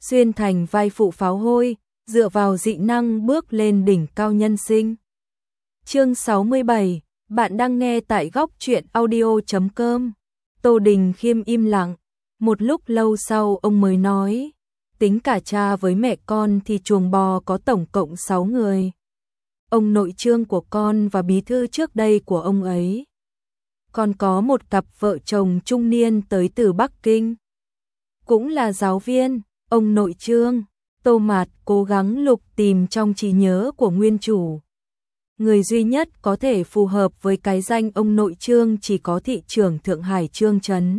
xuyên thành vai phụ pháo hôi, dựa vào dị năng bước lên đỉnh cao nhân sinh. Chương 67, bạn đang nghe tại góc truyện audio.com. Tô Đình Khiêm im lặng, một lúc lâu sau ông mới nói, tính cả cha với mẹ con thì chuồng bò có tổng cộng 6 người. Ông nội Trương của con và bí thư trước đây của ông ấy. Còn có một cặp vợ chồng trung niên tới từ Bắc Kinh. Cũng là giáo viên, ông nội Trương. Tô Mạt cố gắng lục tìm trong trí nhớ của nguyên chủ. Người duy nhất có thể phù hợp với cái danh ông nội Trương chỉ có thị trưởng Thượng Hải Trương Chấn.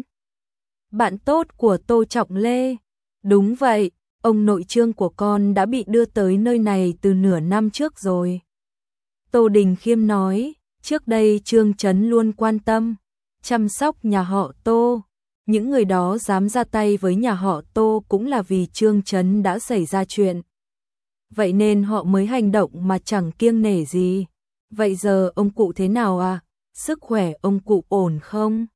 Bạn tốt của Tô Trọng Lê. Đúng vậy, ông nội Trương của con đã bị đưa tới nơi này từ nửa năm trước rồi. Tô Đình Khiêm nói, trước đây Trương Chấn luôn quan tâm, chăm sóc nhà họ Tô. Những người đó dám ra tay với nhà họ Tô cũng là vì Trương Chấn đã xảy ra chuyện. Vậy nên họ mới hành động mà chẳng kiêng nể gì. Vậy giờ ông cụ thế nào à? Sức khỏe ông cụ ổn không?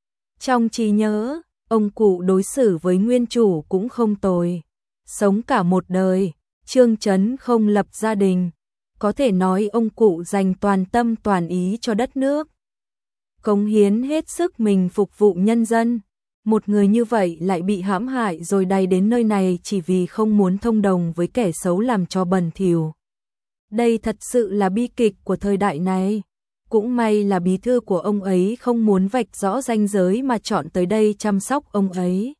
Trong trí nhớ, ông cụ đối xử với nguyên chủ cũng không tồi. Sống cả một đời, Trương Chấn không lập gia đình. Có thể nói ông cụ dành toàn tâm toàn ý cho đất nước. Cống hiến hết sức mình phục vụ nhân dân. Một người như vậy lại bị hãm hại rồi đày đến nơi này chỉ vì không muốn thông đồng với kẻ xấu làm cho bẩn thỉu. Đây thật sự là bi kịch của thời đại này. Cũng may là bí thư của ông ấy không muốn vạch rõ ranh giới mà chọn tới đây chăm sóc ông ấy.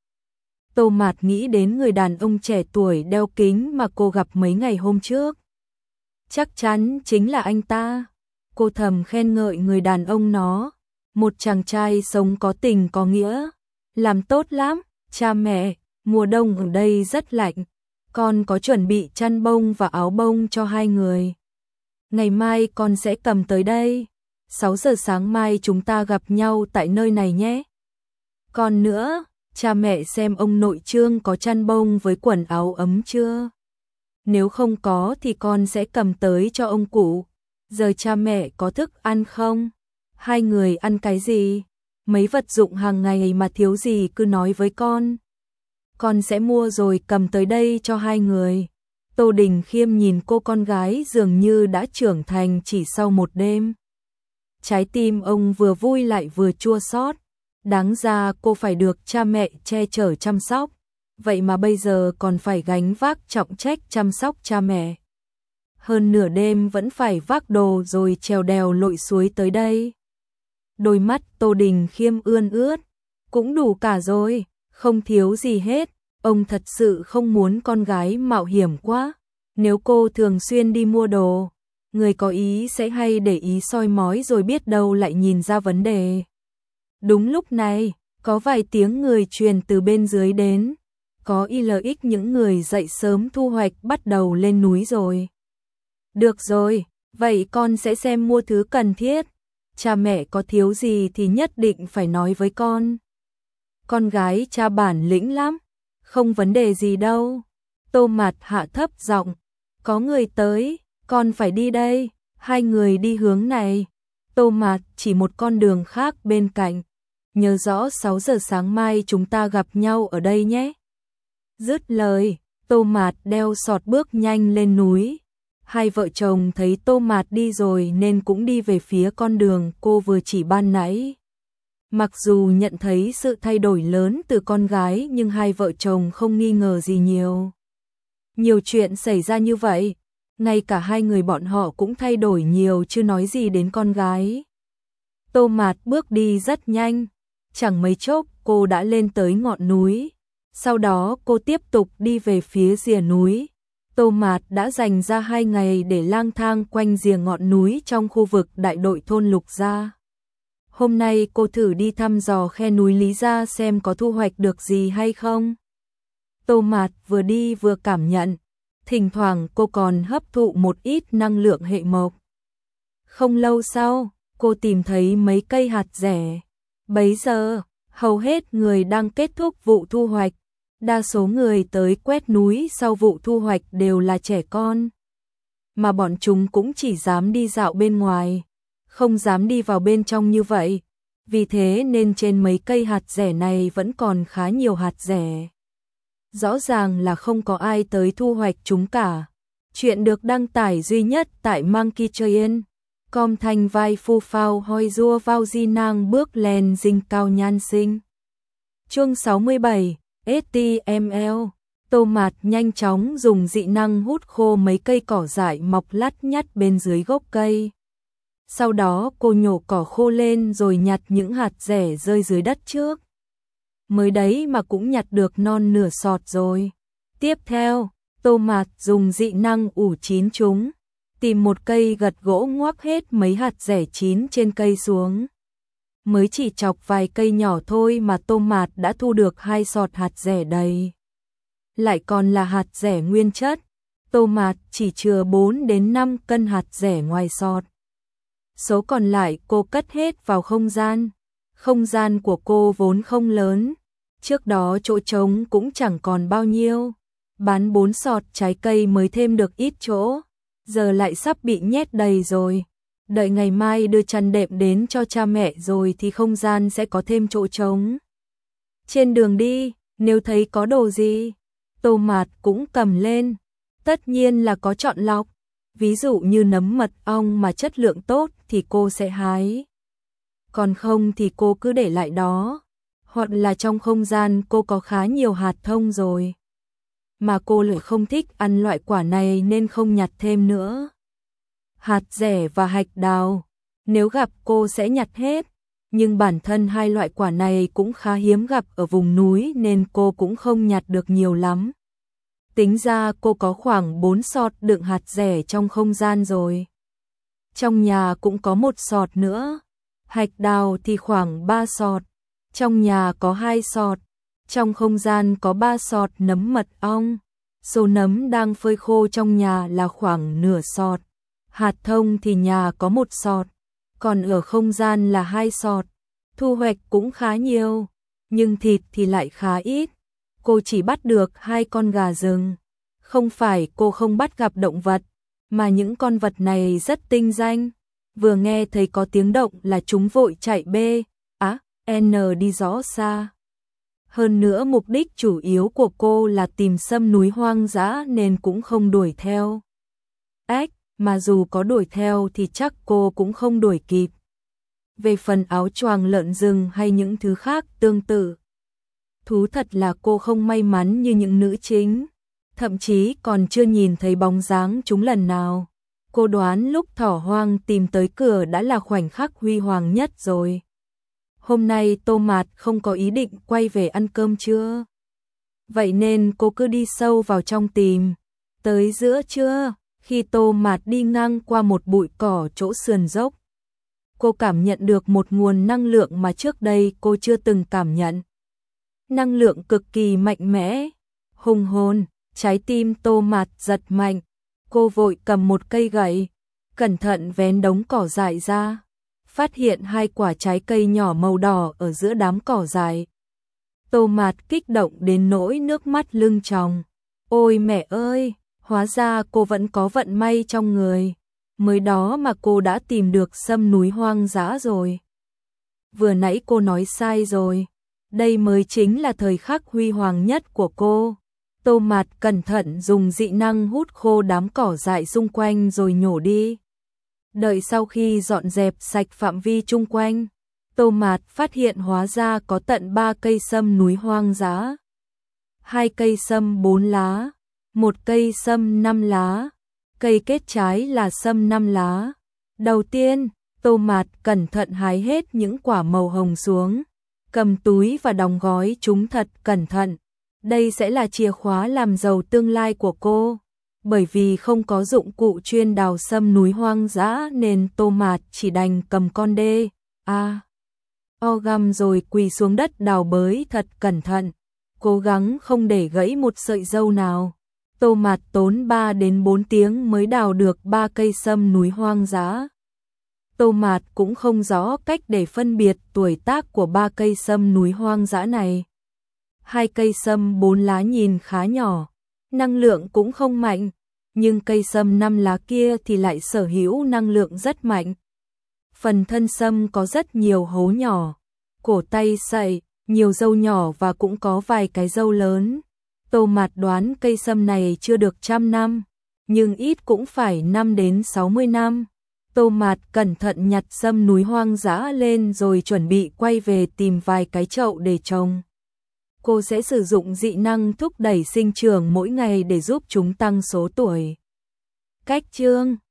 Tô Mạt nghĩ đến người đàn ông trẻ tuổi đeo kính mà cô gặp mấy ngày hôm trước. Chắc chắn chính là anh ta. Cô thầm khen ngợi người đàn ông nó. Một chàng trai sống có tình có nghĩa. Làm tốt lắm, cha mẹ, mùa đông ở đây rất lạnh. Con có chuẩn bị chăn bông và áo bông cho hai người. Ngày mai con sẽ cầm tới đây. 6 giờ sáng mai chúng ta gặp nhau tại nơi này nhé. Còn nữa, cha mẹ xem ông nội Trương có chăn bông với quần áo ấm chưa? Nếu không có thì con sẽ cầm tới cho ông cụ. Giờ cha mẹ có thức ăn không? Hai người ăn cái gì? Mấy vật dụng hàng ngày mà thiếu gì cứ nói với con. Con sẽ mua rồi cầm tới đây cho hai người. Tô Đình Khiêm nhìn cô con gái dường như đã trưởng thành chỉ sau một đêm. Trái tim ông vừa vui lại vừa chua xót. Đáng ra cô phải được cha mẹ che chở chăm sóc. Vậy mà bây giờ còn phải gánh vác trọng trách chăm sóc cha mẹ. Hơn nửa đêm vẫn phải vác đồ rồi trèo đèo lội suối tới đây. Đôi mắt Tô Đình Khiêm ươn ướt. Cũng đủ cả rồi, không thiếu gì hết. Ông thật sự không muốn con gái mạo hiểm quá. Nếu cô thường xuyên đi mua đồ, người có ý sẽ hay để ý soi mói rồi biết đâu lại nhìn ra vấn đề. Đúng lúc này, có vài tiếng người truyền từ bên dưới đến. Có ILX những người dậy sớm thu hoạch bắt đầu lên núi rồi. Được rồi, vậy con sẽ xem mua thứ cần thiết. Cha mẹ có thiếu gì thì nhất định phải nói với con. Con gái cha bản lĩnh lắm, không vấn đề gì đâu. Tô Mạt hạ thấp giọng, có người tới, con phải đi đây. Hai người đi hướng này. Tô Mạt chỉ một con đường khác bên cạnh. Nhớ rõ 6 giờ sáng mai chúng ta gặp nhau ở đây nhé. Dứt lời, Tô Mạt đeo sọt bước nhanh lên núi. Hai vợ chồng thấy Tô Mạt đi rồi nên cũng đi về phía con đường cô vừa chỉ ban nãy. Mặc dù nhận thấy sự thay đổi lớn từ con gái nhưng hai vợ chồng không nghi ngờ gì nhiều. Nhiều chuyện xảy ra như vậy, ngay cả hai người bọn họ cũng thay đổi nhiều chứ nói gì đến con gái. Tô Mạt bước đi rất nhanh, chẳng mấy chốc cô đã lên tới ngọn núi. Sau đó cô tiếp tục đi về phía rìa núi. Tô Mạt đã dành ra 2 ngày để lang thang quanh rìa ngọn núi trong khu vực đại đội thôn Lục Gia. Hôm nay cô thử đi thăm dò khe núi Lý Gia xem có thu hoạch được gì hay không. Tô Mạt vừa đi vừa cảm nhận, thỉnh thoảng cô còn hấp thụ một ít năng lượng hệ mộc. Không lâu sau, cô tìm thấy mấy cây hạt rẻ. Bấy giờ, hầu hết người đang kết thúc vụ thu hoạch. Đa số người tới quét núi sau vụ thu hoạch đều là trẻ con. Mà bọn chúng cũng chỉ dám đi dạo bên ngoài, không dám đi vào bên trong như vậy. Vì thế nên trên mấy cây hạt rẻ này vẫn còn khá nhiều hạt rẻ. rõ ràng là không có ai tới thu hoạch chúng cả. Chuyện được đăng tải duy nhất tại Monkey Train. Com thanh vai phu phao hoi rua vào di nang bước lên dinh cao nhan sinh. Chương 67, HTML. Tô Mạt nhanh chóng dùng dị năng hút khô mấy cây cỏ dại mọc lắt nhắt bên dưới gốc cây. Sau đó cô nhổ cỏ khô lên rồi nhặt những hạt rẻ rơi dưới đất trước. Mới đấy mà cũng nhặt được non nửa sọt rồi. Tiếp theo, Tô Mạt dùng dị năng ủ chín chúng, tìm một cây gật gỗ ngoắc hết mấy hạt rẻ chín trên cây xuống. Mới chỉ chọc vài cây nhỏ thôi mà Tô Mạt đã thu được 2 sọt hạt rẻ đầy. Lại còn là hạt rẻ nguyên chất. Tô Mạt chỉ chừa 4 đến 5 cân hạt rẻ ngoài sọt. Số còn lại cô cất hết vào không gian. Không gian của cô vốn không lớn. Trước đó chỗ trống cũng chẳng còn bao nhiêu. Bán 4 sọt trái cây mới thêm được ít chỗ. Giờ lại sắp bị nhét đầy rồi. Đợi ngày mai đưa chăn đệm đến cho cha mẹ rồi thì không gian sẽ có thêm chỗ trống. Trên đường đi, nếu thấy có đồ gì, Tô Mạt cũng cầm lên. Tất nhiên là có chọn lọc. Ví dụ như nấm mật ong mà chất lượng tốt thì cô sẽ hái. Còn không thì cô cứ để lại đó. Hoặc là trong không gian cô có khá nhiều hạt thông rồi. Mà cô lại không thích ăn loại quả này nên không nhặt thêm nữa. Hạt dẻ và hạch đào, nếu gặp cô sẽ nhặt hết. Nhưng bản thân hai loại quả này cũng khá hiếm gặp ở vùng núi nên cô cũng không nhặt được nhiều lắm. Tính ra cô có khoảng 4 sọt đựng hạt dẻ trong không gian rồi. Trong nhà cũng có 1 sọt nữa. Hạch đào thì khoảng 3 sọt. Trong nhà có 2 sọt. Trong không gian có 3 sọt nấm mật ong. Số nấm đang phơi khô trong nhà là khoảng nửa sọt. Hạt thông thì nhà có 1 sọt. Còn ở không gian là 2 sọt. Thu hoạch cũng khá nhiều. Nhưng thịt thì lại khá ít. Cô chỉ bắt được 2 con gà rừng. Không phải cô không bắt gặp động vật, mà những con vật này rất tinh danh. Vừa nghe thấy có tiếng động là chúng vội chạy N đi rõ xa. Hơn nữa mục đích chủ yếu của cô là tìm sâm núi hoang dã nên cũng không đuổi theo. Mà dù có đuổi theo thì chắc cô cũng không đuổi kịp. Về phần áo choàng lợn rừng hay những thứ khác tương tự, thú thật là cô không may mắn như những nữ chính, thậm chí còn chưa nhìn thấy bóng dáng chúng lần nào. Cô đoán lúc thỏ hoang tìm tới cửa đã là khoảnh khắc huy hoàng nhất rồi. Hôm nay Tô Mạt không có ý định quay về ăn cơm trưa. Vậy nên cô cứ đi sâu vào trong tìm. Tới giữa trưa, khi Tô Mạt đi ngang qua một bụi cỏ chỗ sườn dốc, cô cảm nhận được một nguồn năng lượng mà trước đây cô chưa từng cảm nhận. Năng lượng cực kỳ mạnh mẽ, hùng hồn, trái tim Tô Mạt giật mạnh. Cô vội cầm một cây gậy, cẩn thận vén đống cỏ dại ra, phát hiện 2 quả trái cây nhỏ màu đỏ ở giữa đám cỏ dại. Tô Mạt kích động đến nỗi nước mắt lưng tròng. Ôi mẹ ơi, hóa ra cô vẫn có vận may trong người. Mới đó mà cô đã tìm được sâm núi hoang dã rồi. Vừa nãy cô nói sai rồi. Đây mới chính là thời khắc huy hoàng nhất của cô. Tô Mạt cẩn thận dùng dị năng hút khô đám cỏ dại xung quanh rồi nhổ đi. Đợi sau khi dọn dẹp sạch phạm vi chung quanh, Tô Mạt phát hiện hóa ra có tận 3 cây sâm núi hoang dã. 2 cây sâm 4 lá, 1 cây sâm 5 lá, cây kết trái là sâm 5 lá. Đầu tiên, Tô Mạt cẩn thận hái hết những quả màu hồng xuống, cầm túi và đóng gói chúng thật cẩn thận. Đây sẽ là chìa khóa làm giàu tương lai của cô. Bởi vì không có dụng cụ chuyên đào sâm núi hoang dã nên Tô Mạt chỉ đành cầm con găm rồi quỳ xuống đất đào bới thật cẩn thận, cố gắng không để gãy một sợi dâu nào. Tô Mạt tốn 3 đến 4 tiếng mới đào được 3 cây sâm núi hoang dã. Tô Mạt cũng không rõ cách để phân biệt tuổi tác của 3 cây sâm núi hoang dã này. 2 cây sâm 4 lá nhìn khá nhỏ, năng lượng cũng không mạnh, nhưng cây sâm 5 lá kia thì lại sở hữu năng lượng rất mạnh. Phần thân sâm có rất nhiều hố nhỏ, cổ tay sậy, nhiều râu nhỏ và cũng có vài cái râu lớn. Tô Mạt đoán cây sâm này chưa được 100 năm, nhưng ít cũng phải 5 đến 60 năm. Tô Mạt cẩn thận nhặt sâm núi hoang dã lên rồi chuẩn bị quay về tìm vài cái chậu để trồng. Cô sẽ sử dụng dị năng thúc đẩy sinh trưởng mỗi ngày để giúp chúng tăng số tuổi. Cách chương